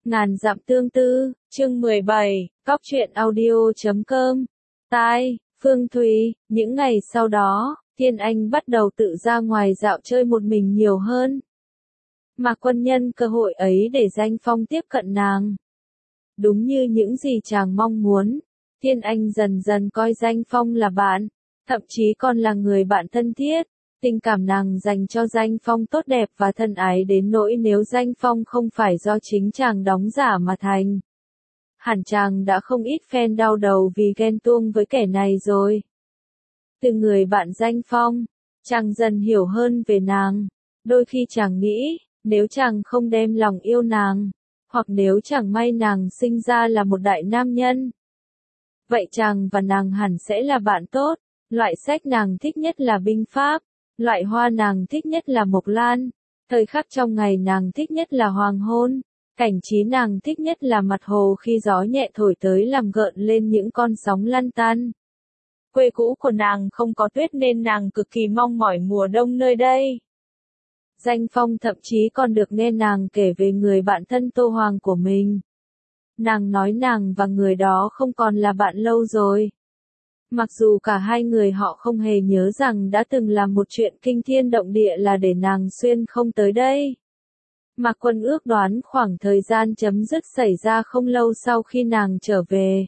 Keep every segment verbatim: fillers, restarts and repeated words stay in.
Ngàn dặm tương tư, chương mười bảy, Cóc truyện audio chấm com. Tai, Phương Thùy, những ngày sau đó, Thiên Anh bắt đầu tự ra ngoài dạo chơi một mình nhiều hơn. Mạc Quân nhân cơ hội ấy để Danh Phong tiếp cận nàng. Đúng như những gì chàng mong muốn, Thiên Anh dần dần coi Danh Phong là bạn, thậm chí còn là người bạn thân thiết. Tình cảm nàng dành cho Danh Phong tốt đẹp và thân ái đến nỗi nếu Danh Phong không phải do chính chàng đóng giả mà thành. Hẳn chàng đã không ít fan đau đầu vì ghen tuông với kẻ này rồi. Từ người bạn Danh Phong, chàng dần hiểu hơn về nàng. Đôi khi chàng nghĩ, nếu chàng không đem lòng yêu nàng, hoặc nếu chẳng may nàng sinh ra là một đại nam nhân, vậy chàng và nàng hẳn sẽ là bạn tốt. Loại sách nàng thích nhất là binh pháp. Loại hoa nàng thích nhất là mộc lan, thời khắc trong ngày nàng thích nhất là hoàng hôn, cảnh trí nàng thích nhất là mặt hồ khi gió nhẹ thổi tới làm gợn lên những con sóng lăn tăn. Quê cũ của nàng không có tuyết nên nàng cực kỳ mong mỏi mùa đông nơi đây. Danh Phong thậm chí còn được nghe nàng kể về người bạn thân Tô Hoàng của mình. Nàng nói nàng và người đó không còn là bạn lâu rồi. Mặc dù cả hai người họ không hề nhớ rằng đã từng làm một chuyện kinh thiên động địa là để nàng xuyên không tới đây. Mạc Quân ước đoán khoảng thời gian chấm dứt xảy ra không lâu sau khi nàng trở về.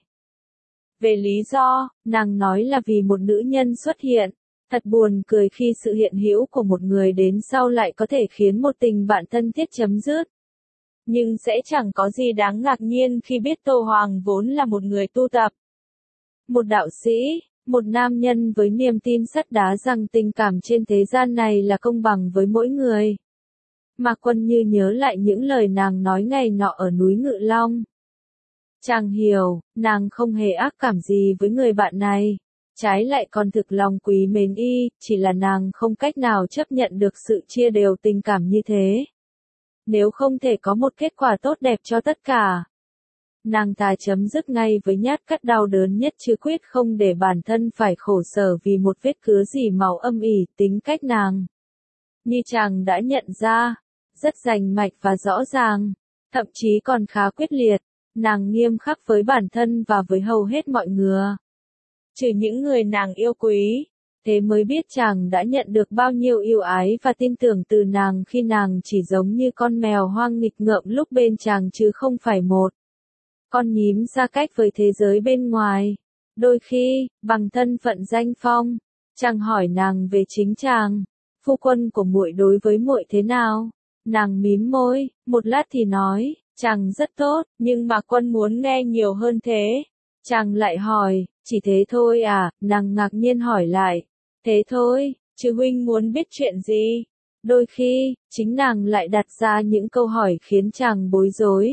Về lý do, nàng nói là vì một nữ nhân xuất hiện. Thật buồn cười khi sự hiện hữu của một người đến sau lại có thể khiến một tình bạn thân thiết chấm dứt. Nhưng sẽ chẳng có gì đáng ngạc nhiên khi biết Tô Hoàng vốn là một người tu tập. Một đạo sĩ, một nam nhân với niềm tin sắt đá rằng tình cảm trên thế gian này là công bằng với mỗi người. Mạc Quân như nhớ lại những lời nàng nói ngày nọ ở núi Ngự Long. Chàng hiểu, nàng không hề ác cảm gì với người bạn này, trái lại còn thực lòng quý mến y, chỉ là nàng không cách nào chấp nhận được sự chia đều tình cảm như thế. Nếu không thể có một kết quả tốt đẹp cho tất cả, nàng ta chấm dứt ngay với nhát cắt đau đớn nhất chứ quyết không để bản thân phải khổ sở vì một vết cứa gì màu âm ỉ. Tính cách nàng, như chàng đã nhận ra, rất rành mạch và rõ ràng, thậm chí còn khá quyết liệt. Nàng nghiêm khắc với bản thân và với hầu hết mọi người, trừ những người nàng yêu quý. Thế mới biết chàng đã nhận được bao nhiêu yêu ái và tin tưởng từ nàng khi nàng chỉ giống như con mèo hoang nghịch ngợm lúc bên chàng chứ không phải một con nhím xa cách với thế giới bên ngoài. Đôi khi, bằng thân phận Danh Phong, chàng hỏi nàng về chính chàng, phu quân của muội đối với muội thế nào. Nàng mím môi, một lát thì nói, chàng rất tốt, nhưng mà Quân muốn nghe nhiều hơn thế. Chàng lại hỏi, chỉ thế thôi à? Nàng ngạc nhiên hỏi lại, thế thôi, chứ huynh muốn biết chuyện gì? Đôi khi, chính nàng lại đặt ra những câu hỏi khiến chàng bối rối.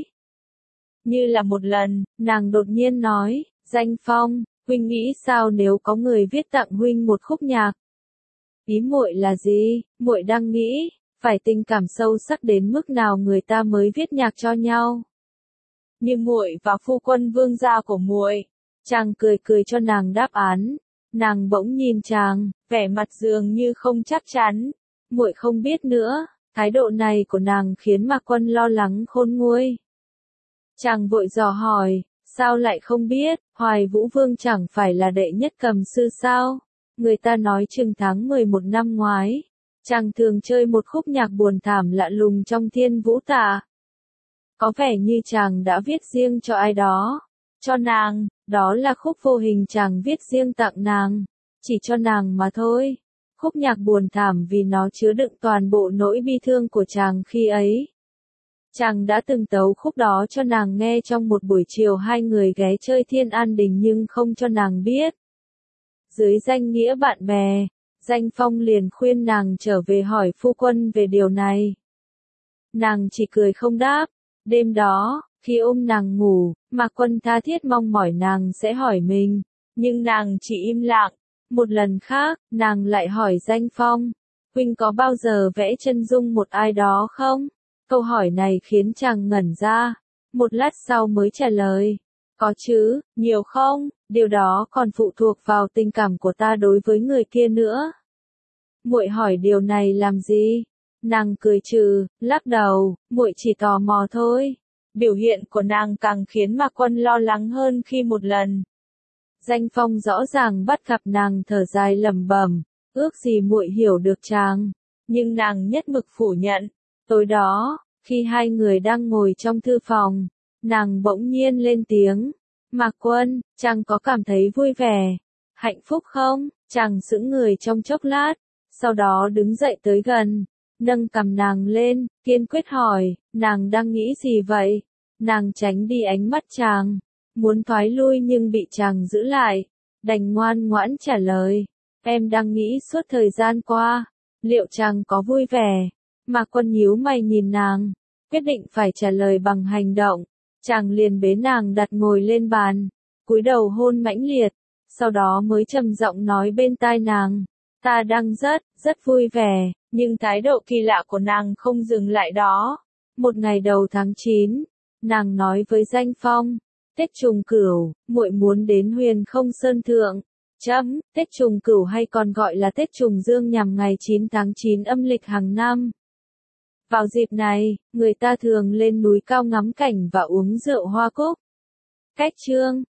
Như là một lần, nàng đột nhiên nói, Danh Phong, huynh nghĩ sao nếu có người viết tặng huynh một khúc nhạc? Ý muội là gì? Muội đang nghĩ, phải tình cảm sâu sắc đến mức nào người ta mới viết nhạc cho nhau? Như muội và phu quân vương gia của muội. Chàng cười cười cho nàng đáp án. Nàng bỗng nhìn chàng, vẻ mặt dường như không chắc chắn. Muội không biết nữa. Thái độ này của nàng khiến Mạc Quân lo lắng khôn nguôi. Chàng vội dò hỏi, sao lại không biết? Hoài Vũ Vương chẳng phải là đệ nhất cầm sư sao? Người ta nói chừng tháng mười một năm ngoái, chàng thường chơi một khúc nhạc buồn thảm lạ lùng trong Thiên Vũ Tạ. Có vẻ như chàng đã viết riêng cho ai đó. Cho nàng, đó là khúc vô hình chàng viết riêng tặng nàng. Chỉ cho nàng mà thôi. Khúc nhạc buồn thảm vì nó chứa đựng toàn bộ nỗi bi thương của chàng khi ấy. Chàng đã từng tấu khúc đó cho nàng nghe trong một buổi chiều hai người ghé chơi Thiên An Đình nhưng không cho nàng biết. Dưới danh nghĩa bạn bè, Danh Phong liền khuyên nàng trở về hỏi phu quân về điều này. Nàng chỉ cười không đáp. Đêm đó, khi ôm nàng ngủ, Mạc Quân tha thiết mong mỏi nàng sẽ hỏi mình, nhưng nàng chỉ im lặng. Một lần khác, nàng lại hỏi Danh Phong, huynh có bao giờ vẽ chân dung một ai đó không? Câu hỏi này khiến chàng ngẩn ra, một lát sau mới trả lời, có chứ, nhiều không, điều đó còn phụ thuộc vào tình cảm của ta đối với người kia nữa. Muội hỏi điều này làm gì? Nàng cười trừ, lắc đầu, muội chỉ tò mò thôi. Biểu hiện của nàng càng khiến Mạc Quân lo lắng hơn khi một lần. Danh Phong rõ ràng bắt gặp nàng thở dài lẩm bẩm, ước gì muội hiểu được chàng, nhưng nàng nhất mực phủ nhận. Tối đó, khi hai người đang ngồi trong thư phòng, nàng bỗng nhiên lên tiếng, Mạc Quân, chàng có cảm thấy vui vẻ, hạnh phúc không? Chàng sững người trong chốc lát, sau đó đứng dậy tới gần, nâng cằm nàng lên, kiên quyết hỏi, nàng đang nghĩ gì vậy? Nàng tránh đi ánh mắt chàng, muốn thoái lui nhưng bị chàng giữ lại, đành ngoan ngoãn trả lời, em đang nghĩ suốt thời gian qua, liệu chàng có vui vẻ? Mạc Quân nhíu mày nhìn nàng, quyết định phải trả lời bằng hành động, chàng liền bế nàng đặt ngồi lên bàn, cúi đầu hôn mãnh liệt, sau đó mới trầm giọng nói bên tai nàng, ta đang rất, rất vui vẻ, nhưng thái độ kỳ lạ của nàng không dừng lại đó. Một ngày đầu tháng chín, nàng nói với Danh Phong, Tết Trùng Cửu, muội muốn đến Huyền Không Sơn thượng. Chấm, Tết Trùng Cửu hay còn gọi là Tết Trùng Dương nhằm ngày chín tháng chín âm lịch hàng năm. Vào dịp này, người ta thường lên núi cao ngắm cảnh và uống rượu hoa cúc. Cách chương